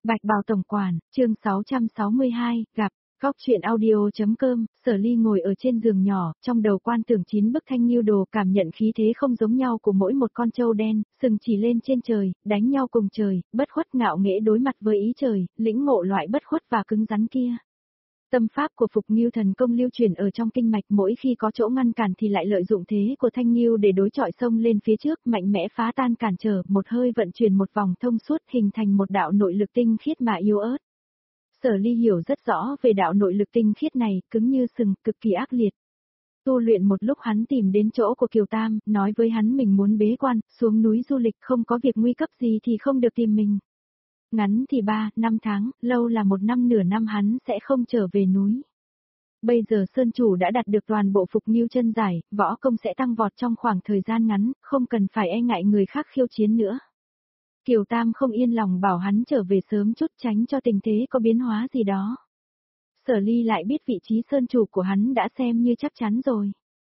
Bạch Bào Tổng Quản, chương 662, gặp, góc chuyện audio.com, Sở Ly ngồi ở trên giường nhỏ, trong đầu quan tưởng 9 bức thanh nghiêu đồ, cảm nhận khí thế không giống nhau của mỗi một con trâu đen, sừng chỉ lên trên trời, đánh nhau cùng trời, bất khuất ngạo nghễ đối mặt với ý trời, lĩnh ngộ loại bất khuất và cứng rắn kia. Tâm pháp của Phục Nghiêu thần công lưu truyền ở trong kinh mạch, mỗi khi có chỗ ngăn cản thì lại lợi dụng thế của thanh nghiêu để đối chọi xông lên phía trước, mạnh mẽ phá tan cản trở, một hơi vận chuyển một vòng thông suốt, hình thành một đạo nội lực tinh khiết mà yếu ớt. Sở Ly hiểu rất rõ về đạo nội lực tinh khiết này, cứng như sừng, cực kỳ ác liệt. Tu luyện một lúc hắn tìm đến chỗ của Kiều Tam, nói với hắn mình muốn bế quan, xuống núi du lịch, không có việc nguy cấp gì thì không được tìm mình. Ngắn thì 3, 5 tháng, lâu là 1 năm nửa năm hắn sẽ không trở về núi. Bây giờ Sơn Chủ đã đạt được toàn bộ Phục Nghiêu chân giải, võ công sẽ tăng vọt trong khoảng thời gian ngắn, không cần phải e ngại người khác khiêu chiến nữa. Kiều Tam không yên lòng bảo hắn trở về sớm chút, tránh cho tình thế có biến hóa gì đó. Sở Ly lại biết vị trí Sơn Chủ của hắn đã xem như chắc chắn rồi.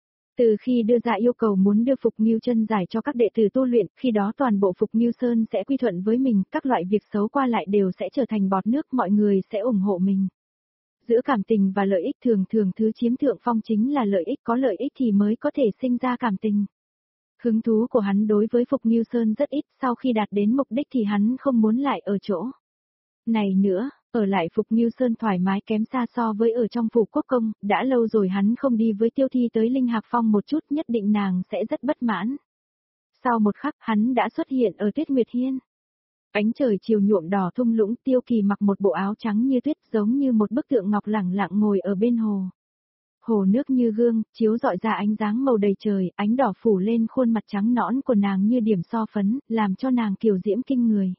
Từ khi đưa ra yêu cầu muốn đưa Phục Nghiêu chân giải cho các đệ tử tu luyện, khi đó toàn bộ Phục Nghiêu Sơn sẽ quy thuận với mình, các loại việc xấu qua lại đều sẽ trở thành bọt nước, mọi người sẽ ủng hộ mình. Giữa cảm tình và lợi ích thường thứ chiếm thượng phong chính là lợi ích, có lợi ích thì mới có thể sinh ra cảm tình. Hứng thú của hắn đối với Phục Nghiêu Sơn rất ít, sau khi đạt đến mục đích thì hắn không muốn lại ở chỗ này nữa. Ở lại Phục Nghiêu Sơn thoải mái kém xa so với ở trong phủ quốc công, đã lâu rồi hắn không đi với Tiêu Thi tới Linh Hạc Phong một chút, nhất định nàng sẽ rất bất mãn. Sau một khắc hắn đã xuất hiện ở Tuyết Nguyệt Hiên. Ánh trời chiều nhuộm đỏ thung lũng, Tiêu Kỳ mặc một bộ áo trắng như tuyết, giống như một bức tượng ngọc lẳng lặng ngồi ở bên hồ. Hồ nước như gương, chiếu rọi ra ánh dáng màu đầy trời, ánh đỏ phủ lên khuôn mặt trắng nõn của nàng như điểm so phấn, làm cho nàng kiều diễm kinh người.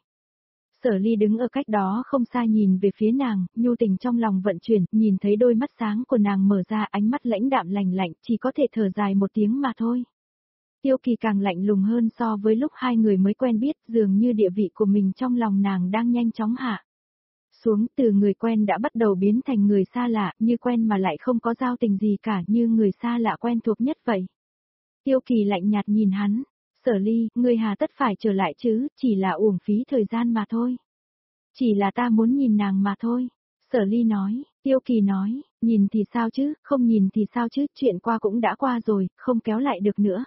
Sở Ly đứng ở cách đó không xa nhìn về phía nàng, nhu tình trong lòng vận chuyển, nhìn thấy đôi mắt sáng của nàng mở ra, ánh mắt lãnh đạm lạnh lạnh, chỉ có thể thở dài một tiếng mà thôi. Tiêu Kỳ càng lạnh lùng hơn so với lúc hai người mới quen biết, dường như địa vị của mình trong lòng nàng đang nhanh chóng hạ xuống, từ người quen đã bắt đầu biến thành người xa lạ, như quen mà lại không có giao tình gì cả, như người xa lạ quen thuộc nhất vậy. Tiêu Kỳ lạnh nhạt nhìn hắn. Sở Ly, ngươi hà tất phải trở lại chứ, chỉ là uổng phí thời gian mà thôi. Chỉ là ta muốn nhìn nàng mà thôi. Sở Ly nói. Tiêu Kỳ nói, nhìn thì sao chứ, không nhìn thì sao chứ, chuyện qua cũng đã qua rồi, không kéo lại được nữa.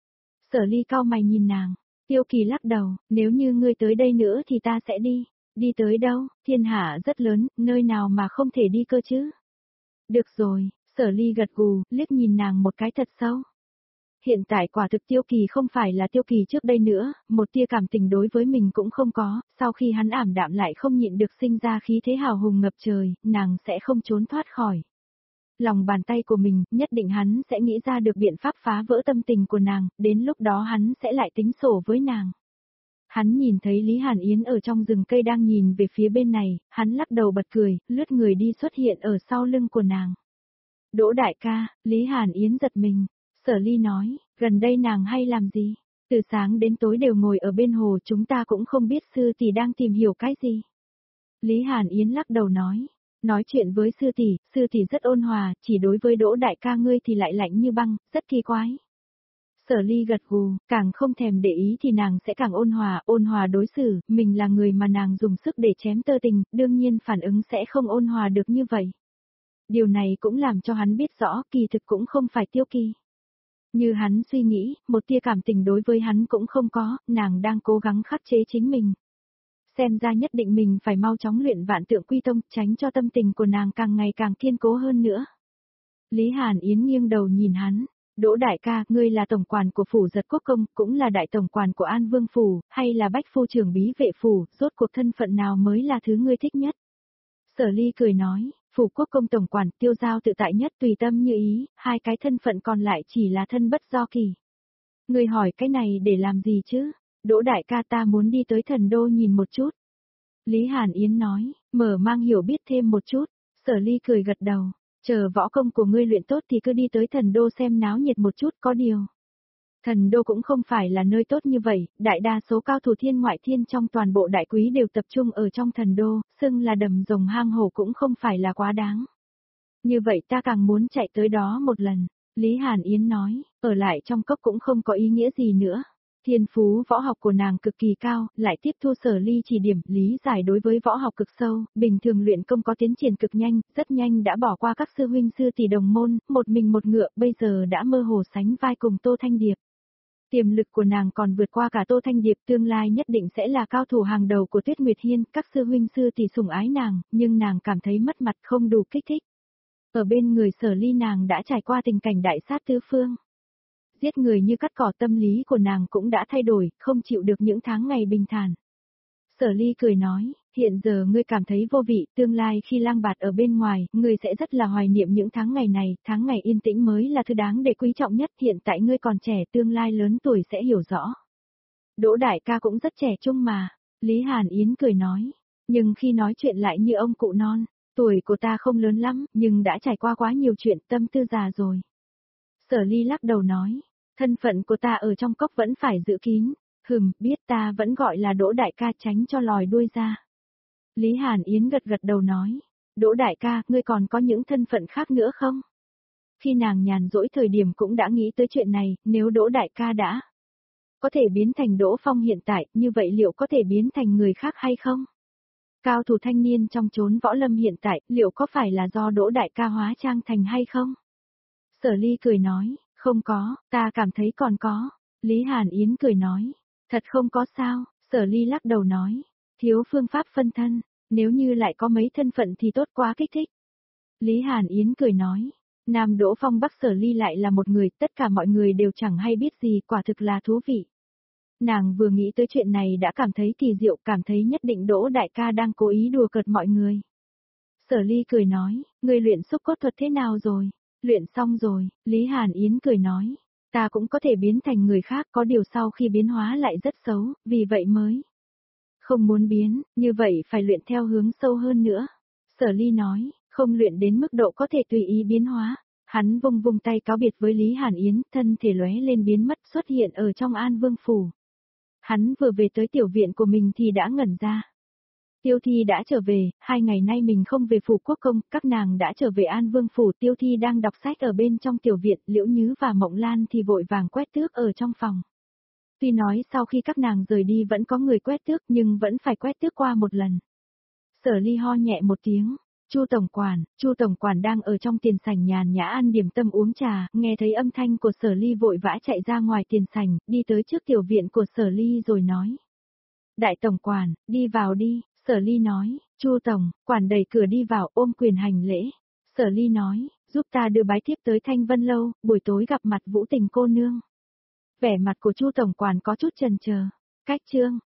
Sở Ly cau mày nhìn nàng. Tiêu Kỳ lắc đầu, nếu như ngươi tới đây nữa thì ta sẽ đi. Đi tới đâu, thiên hạ rất lớn, nơi nào mà không thể đi cơ chứ. Được rồi, Sở Ly gật gù, liếc nhìn nàng một cái thật sâu. Hiện tại quả thực Tiêu Kỳ không phải là Tiêu Kỳ trước đây nữa, một tia cảm tình đối với mình cũng không có, sau khi hắn ảm đạm lại không nhịn được sinh ra khí thế hào hùng ngập trời, nàng sẽ không trốn thoát khỏi lòng bàn tay của mình, nhất định hắn sẽ nghĩ ra được biện pháp phá vỡ tâm tình của nàng, đến lúc đó hắn sẽ lại tính sổ với nàng. Hắn nhìn thấy Lý Hàn Yến ở trong rừng cây đang nhìn về phía bên này, hắn lắc đầu bật cười, lướt người đi xuất hiện ở sau lưng của nàng. Đỗ đại ca, Lý Hàn Yến giật mình. Sở Ly nói, gần đây nàng hay làm gì? Từ sáng đến tối đều ngồi ở bên hồ, chúng ta cũng không biết sư tỷ đang tìm hiểu cái gì. Lý Hàn Yến lắc đầu nói chuyện với sư tỷ rất ôn hòa, chỉ đối với Đỗ đại ca ngươi thì lại lạnh như băng, rất kỳ quái. Sở Ly gật gù, càng không thèm để ý thì nàng sẽ càng ôn hòa đối xử, mình là người mà nàng dùng sức để chém tơ tình, đương nhiên phản ứng sẽ không ôn hòa được như vậy. Điều này cũng làm cho hắn biết rõ, kỳ thực cũng không phải Tiêu Kỳ. Như hắn suy nghĩ, một tia cảm tình đối với hắn cũng không có, nàng đang cố gắng khắc chế chính mình. Xem ra nhất định mình phải mau chóng luyện Vạn Tượng Quy Tông, tránh cho tâm tình của nàng càng ngày càng kiên cố hơn nữa. Lý Hàn Yến nghiêng đầu nhìn hắn, Đỗ đại ca, ngươi là tổng quản của phủ Giật Quốc Công, cũng là đại tổng quản của An Vương Phủ, hay là bách phu trưởng bí vệ phủ, rốt cuộc thân phận nào mới là thứ ngươi thích nhất? Sở Ly cười nói, phủ quốc công tổng quản, tiêu giao tự tại nhất, tùy tâm như ý, hai cái thân phận còn lại chỉ là thân bất do kỳ. Ngươi hỏi cái này để làm gì chứ? Đỗ đại ca, ta muốn đi tới Thần Đô nhìn một chút. Lý Hàn Yến nói, mở mang hiểu biết thêm một chút. Sở Ly cười gật đầu, chờ võ công của ngươi luyện tốt thì cứ đi tới Thần Đô xem náo nhiệt một chút, có điều. Thần Đô cũng không phải là nơi tốt như vậy, đại đa số cao thủ thiên ngoại thiên trong toàn bộ đại quý đều tập trung ở trong Thần Đô, xưng là đầm rồng hang hổ cũng không phải là quá đáng. Như vậy ta càng muốn chạy tới đó một lần. Lý Hàn Yến nói, ở lại trong cốc cũng không có ý nghĩa gì nữa. Thiên phú võ học của nàng cực kỳ cao, lại tiếp thu Sở Ly chỉ điểm, lý giải đối với võ học cực sâu, bình thường luyện công có tiến triển cực nhanh, rất nhanh đã bỏ qua các sư huynh sư tỷ đồng môn, một mình một ngựa, bây giờ đã mơ hồ sánh vai cùng Tô Thanh Điệp. Tiềm lực của nàng còn vượt qua cả Tô Thanh Điệp, tương lai nhất định sẽ là cao thủ hàng đầu của Tuyết Nguyệt Hiên, các sư huynh sư tỷ sủng ái nàng, nhưng nàng cảm thấy mất mặt không đủ kích thích. Ở bên người Sở Ly nàng đã trải qua tình cảnh đại sát tứ phương. Giết người như cắt cỏ, tâm lý của nàng cũng đã thay đổi, không chịu được những tháng ngày bình thản. Sở Ly cười nói, hiện giờ ngươi cảm thấy vô vị, tương lai khi lang bạt ở bên ngoài, ngươi sẽ rất là hoài niệm những tháng ngày này, tháng ngày yên tĩnh mới là thứ đáng để quý trọng nhất, hiện tại ngươi còn trẻ, tương lai lớn tuổi sẽ hiểu rõ. Đỗ đại ca cũng rất trẻ trung mà, Lý Hàn Yến cười nói, nhưng khi nói chuyện lại như ông cụ non, tuổi của ta không lớn lắm, nhưng đã trải qua quá nhiều chuyện, tâm tư già rồi. Sở Ly lắc đầu nói, thân phận của ta ở trong cốc vẫn phải giữ kín, biết ta vẫn gọi là Đỗ đại ca, tránh cho lòi đuôi ra. Lý Hàn Yến gật gật đầu nói, Đỗ đại ca, ngươi còn có những thân phận khác nữa không? Khi nàng nhàn rỗi thời điểm cũng đã nghĩ tới chuyện này, nếu Đỗ đại ca đã có thể biến thành Đỗ Phong hiện tại, như vậy liệu có thể biến thành người khác hay không? Cao thủ thanh niên trong chốn võ lâm hiện tại, liệu có phải là do Đỗ đại ca hóa trang thành hay không? Sở Ly cười nói, không có, ta cảm thấy còn có. Lý Hàn Yến cười nói, thật không có sao, Sở Ly lắc đầu nói, thiếu phương pháp phân thân, nếu như lại có mấy thân phận thì tốt quá, kích thích. Lý Hàn Yến cười nói, Nam Đỗ Phong Bắc Sở Ly lại là một người, tất cả mọi người đều chẳng hay biết gì, quả thực là thú vị. Nàng vừa nghĩ tới chuyện này đã cảm thấy kỳ diệu, cảm thấy nhất định Đỗ đại ca đang cố ý đùa cợt mọi người. Sở Ly cười nói, ngươi luyện xúc cốt thuật thế nào rồi? Luyện xong rồi, Lý Hàn Yến cười nói, ta cũng có thể biến thành người khác, có điều sau khi biến hóa lại rất xấu, vì vậy mới không muốn biến, như vậy phải luyện theo hướng sâu hơn nữa. Sở Ly nói, không luyện đến mức độ có thể tùy ý biến hóa. Hắn vung vung tay cáo biệt với Lý Hàn Yến, thân thể lóe lên biến mất, xuất hiện ở trong An Vương phủ. Hắn vừa về tới tiểu viện của mình thì đã ngẩn ra. Tiêu Thi đã trở về, 2 ngày nay mình không về phủ quốc công, các nàng đã trở về An Vương phủ. Tiêu Thi đang đọc sách ở bên trong tiểu viện, Liễu Nhứ và Mộng Lan thì vội vàng quét tước ở trong phòng. Tuy nói sau khi các nàng rời đi vẫn có người quét tước nhưng vẫn phải quét tước qua một lần. Sở Ly ho nhẹ một tiếng, Chu tổng quản đang ở trong tiền sảnh nhàn nhã ăn điểm tâm uống trà, nghe thấy âm thanh của Sở Ly vội vã chạy ra ngoài tiền sảnh, đi tới trước tiểu viện của Sở Ly rồi nói. Đại tổng quản, đi vào đi, Sở Ly nói, Chu tổng quản đẩy cửa đi vào ôm quyền hành lễ. Sở Ly nói, giúp ta đưa bái thiếp tới Thanh Vân Lâu, buổi tối gặp mặt Vũ Tình cô nương. Vẻ mặt của Chu tổng quản có chút chần chờ. Cách chương